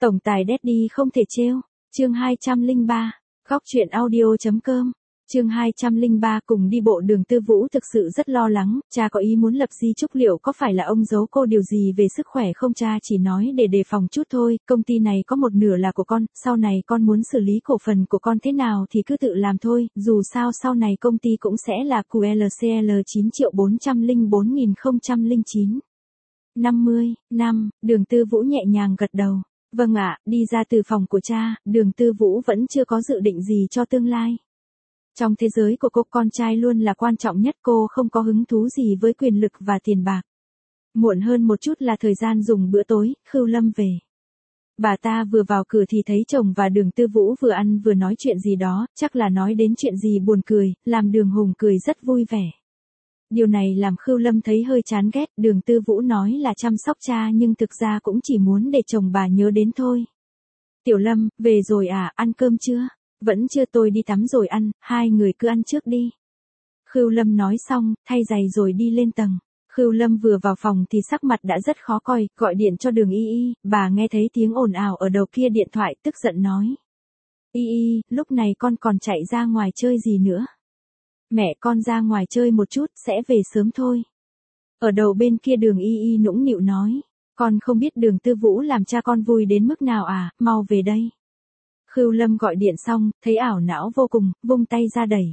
Tổng tài Daddy không thể trêu. Chương 203. Góc truyện audio.com. Chương 203 cùng đi bộ Đường Tư Vũ thực sự rất lo lắng, cha có ý muốn lập di chúc liệu có phải là ông giấu cô điều gì về sức khỏe không, cha chỉ nói để đề phòng chút thôi, công ty này có một nửa là của con, sau này con muốn xử lý cổ phần của con thế nào thì cứ tự làm thôi, dù sao sau này công ty cũng sẽ là QLCL 9.404.009. 50 năm, Đường Tư Vũ nhẹ nhàng gật đầu. Vâng ạ, đi ra từ phòng của cha, Đường Tư Vũ vẫn chưa có dự định gì cho tương lai. Trong thế giới của cô, con trai luôn là quan trọng nhất, cô không có hứng thú gì với quyền lực và tiền bạc. Muộn hơn một chút là thời gian dùng bữa tối, Khưu Lâm về. Bà ta vừa vào cửa thì thấy chồng và Đường Tư Vũ vừa ăn vừa nói chuyện gì đó, chắc là nói đến chuyện gì buồn cười, làm Đường Hùng cười rất vui vẻ. Điều này làm Khưu Lâm thấy hơi chán ghét, Đường Tư Vũ nói là chăm sóc cha nhưng thực ra cũng chỉ muốn để chồng bà nhớ đến thôi. Tiểu Lâm, về rồi à, ăn cơm chưa? Vẫn chưa, tôi đi tắm rồi ăn, hai người cứ ăn trước đi. Khưu Lâm nói xong, thay giày rồi đi lên tầng. Khưu Lâm vừa vào phòng thì sắc mặt đã rất khó coi, gọi điện cho Đường Y Y, bà nghe thấy tiếng ồn ào ở đầu kia điện thoại, tức giận nói. Y Y, lúc này con còn chạy ra ngoài chơi gì nữa? Mẹ con ra ngoài chơi một chút, sẽ về sớm thôi. Ở đầu bên kia Đường Y Y nũng nịu nói. Con không biết Đường Tư Vũ làm cha con vui đến mức nào à, mau về đây. Khưu Lâm gọi điện xong, thấy ảo não vô cùng, vung tay ra đẩy.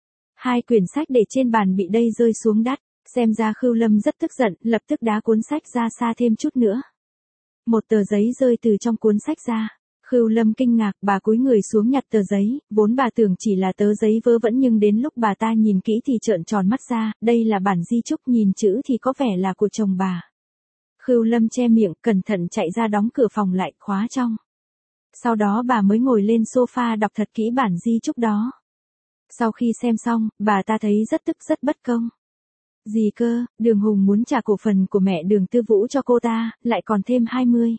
Hai quyển sách để trên bàn bị đẩy rơi xuống đất, xem ra Khưu Lâm rất tức giận, lập tức đá cuốn sách ra xa thêm chút nữa. Một tờ giấy rơi từ trong cuốn sách ra. Khưu Lâm kinh ngạc, bà cúi người xuống nhặt tờ giấy, vốn bà tưởng chỉ là tờ giấy vớ vẩn nhưng đến lúc bà ta nhìn kỹ thì trợn tròn mắt ra, đây là bản di chúc, nhìn chữ thì có vẻ là của chồng bà. Khưu Lâm che miệng, cẩn thận chạy ra đóng cửa phòng lại, khóa trong. Sau đó bà mới ngồi lên sofa đọc thật kỹ bản di chúc đó. Sau khi xem xong, bà ta thấy rất tức rất bất công. Gì cơ, Đường Hùng muốn trả cổ phần của mẹ Đường Tư Vũ cho cô ta, lại còn thêm 20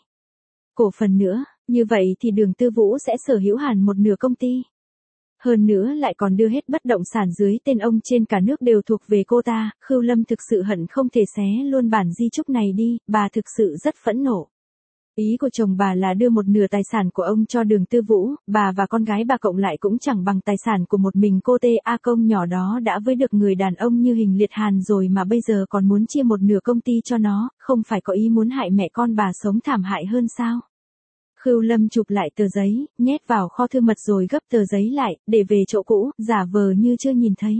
cổ phần nữa, như vậy thì Đường Tư Vũ sẽ sở hữu hẳn một nửa công ty. Hơn nữa lại còn đưa hết bất động sản dưới tên ông trên cả nước đều thuộc về cô ta, Khưu Lâm thực sự hận không thể xé luôn bản di chúc này đi, bà thực sự rất phẫn nộ. Ý của chồng bà là đưa một nửa tài sản của ông cho Đường Tư Vũ, bà và con gái bà cộng lại cũng chẳng bằng tài sản của một mình cô ta công nhỏ đó đã với được người đàn ông như Hình Liệt Hàn rồi mà bây giờ còn muốn chia một nửa công ty cho nó, không phải có ý muốn hại mẹ con bà sống thảm hại hơn sao? Khưu Lâm chụp lại tờ giấy, nhét vào kho thư mật rồi gấp tờ giấy lại, để về chỗ cũ, giả vờ như chưa nhìn thấy.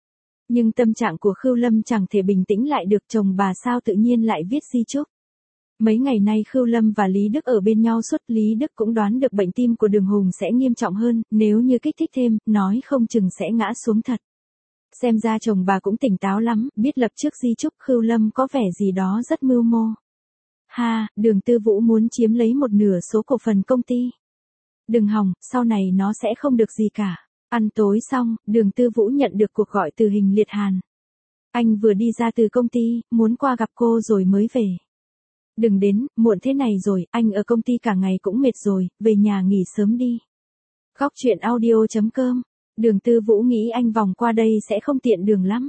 Nhưng tâm trạng của Khưu Lâm chẳng thể bình tĩnh lại được, chồng bà sao tự nhiên lại viết di chúc. Mấy ngày nay Khưu Lâm và Lý Đức ở bên nhau suốt, Lý Đức cũng đoán được bệnh tim của Đường Hùng sẽ nghiêm trọng hơn, nếu như kích thích thêm, nói không chừng sẽ ngã xuống thật. Xem ra chồng bà cũng tỉnh táo lắm, biết lập trước di chúc, Khưu Lâm có vẻ gì đó rất mưu mô. Ha, Đường Tư Vũ muốn chiếm lấy một nửa số cổ phần công ty. Đừng hòng, sau này nó sẽ không được gì cả. Ăn tối xong, Đường Tư Vũ nhận được cuộc gọi từ Hình Liệt Hàn. Anh vừa đi ra từ công ty, muốn qua gặp cô rồi mới về. Đừng đến, muộn thế này rồi, anh ở công ty cả ngày cũng mệt rồi, về nhà nghỉ sớm đi. Góc truyện audio.com. Đường Tư Vũ nghĩ anh vòng qua đây sẽ không tiện đường lắm.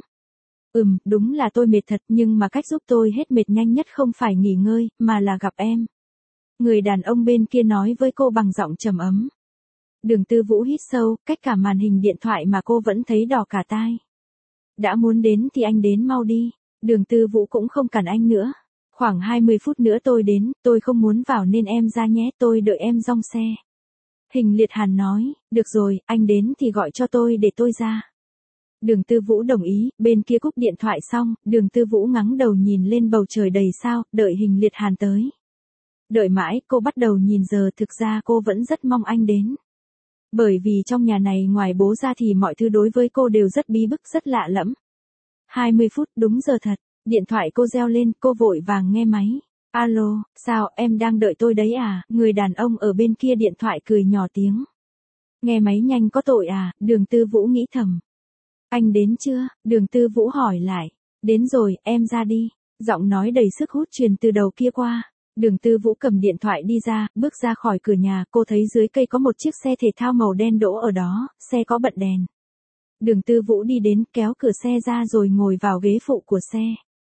Đúng là tôi mệt thật, nhưng mà cách giúp tôi hết mệt nhanh nhất không phải nghỉ ngơi, mà là gặp em. Người đàn ông bên kia nói với cô bằng giọng trầm ấm. Đường Tư Vũ hít sâu, cách cả màn hình điện thoại mà cô vẫn thấy đỏ cả tai. Đã muốn đến thì anh đến mau đi. Đường Tư Vũ cũng không cản anh nữa. Khoảng 20 phút nữa tôi đến, tôi không muốn vào nên em ra nhé, tôi đợi em dong xe. Hình Liệt Hàn nói, được rồi, anh đến thì gọi cho tôi để tôi ra. Đường Tư Vũ đồng ý, bên kia cúp điện thoại xong, Đường Tư Vũ ngẩng đầu nhìn lên bầu trời đầy sao, đợi Hình Liệt Hàn tới. Đợi mãi, cô bắt đầu nhìn giờ, thực ra cô vẫn rất mong anh đến. Bởi vì trong nhà này ngoài bố ra thì mọi thứ đối với cô đều rất bí bức, rất lạ lẫm. 20 phút, đúng giờ thật. Điện thoại cô reo lên, cô vội vàng nghe máy. Alo, sao, em đang đợi tôi đấy à? Người đàn ông ở bên kia điện thoại cười nhỏ tiếng. Nghe máy nhanh có tội à? Đường Tư Vũ nghĩ thầm. Anh đến chưa? Đường Tư Vũ hỏi lại. Đến rồi, em ra đi. Giọng nói đầy sức hút truyền từ đầu kia qua. Đường Tư Vũ cầm điện thoại đi ra, bước ra khỏi cửa nhà, cô thấy dưới cây có một chiếc xe thể thao màu đen đỗ ở đó, xe có bật đèn. Đường Tư Vũ đi đến, kéo cửa xe ra rồi ngồi vào ghế phụ của xe.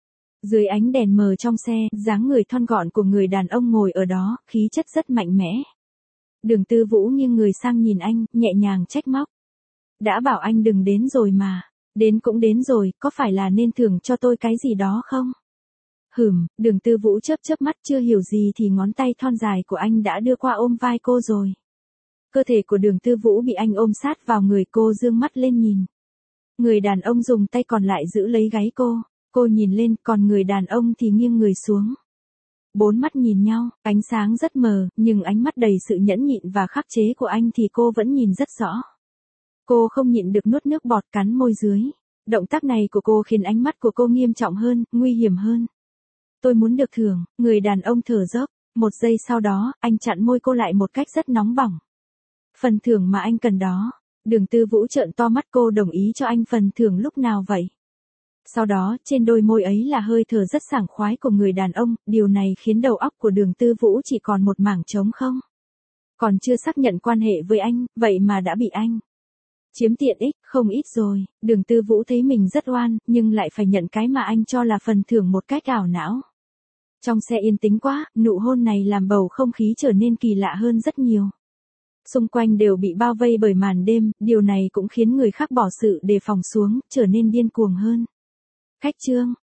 Dưới ánh đèn mờ trong xe, dáng người thon gọn của người đàn ông ngồi ở đó, khí chất rất mạnh mẽ. Đường Tư Vũ nghiêng người sang nhìn anh, nhẹ nhàng trách móc. Đã bảo anh đừng đến rồi mà. Đến cũng đến rồi, có phải là nên thưởng cho tôi cái gì đó không? Đường Tư Vũ chớp chớp mắt chưa hiểu gì thì ngón tay thon dài của anh đã đưa qua ôm vai cô rồi. Cơ thể của Đường Tư Vũ bị anh ôm sát vào người cô, dương mắt lên nhìn. Người đàn ông dùng tay còn lại giữ lấy gáy cô nhìn lên, còn người đàn ông thì nghiêng người xuống. Bốn mắt nhìn nhau, ánh sáng rất mờ, nhưng ánh mắt đầy sự nhẫn nhịn và khắc chế của anh thì cô vẫn nhìn rất rõ. Cô không nhịn được nuốt nước bọt, cắn môi dưới. Động tác này của cô khiến ánh mắt của cô nghiêm trọng hơn, nguy hiểm hơn. Tôi muốn được thưởng, người đàn ông thở dốc. Một giây sau đó, anh chặn môi cô lại một cách rất nóng bỏng. Phần thưởng mà anh cần đó. Đường Tư Vũ trợn to mắt, cô đồng ý cho anh phần thưởng lúc nào vậy? Sau đó, trên đôi môi ấy là hơi thở rất sảng khoái của người đàn ông, điều này khiến đầu óc của Đường Tư Vũ chỉ còn một mảng trống không. Còn chưa xác nhận quan hệ với anh, vậy mà đã bị anh chiếm tiện ích, không ít rồi. Đường Tư Vũ thấy mình rất oan, nhưng lại phải nhận cái mà anh cho là phần thưởng một cách ảo não. Trong xe yên tĩnh quá, nụ hôn này làm bầu không khí trở nên kỳ lạ hơn rất nhiều. Xung quanh đều bị bao vây bởi màn đêm, điều này cũng khiến người khác bỏ sự đề phòng xuống, trở nên điên cuồng hơn. Khách trương,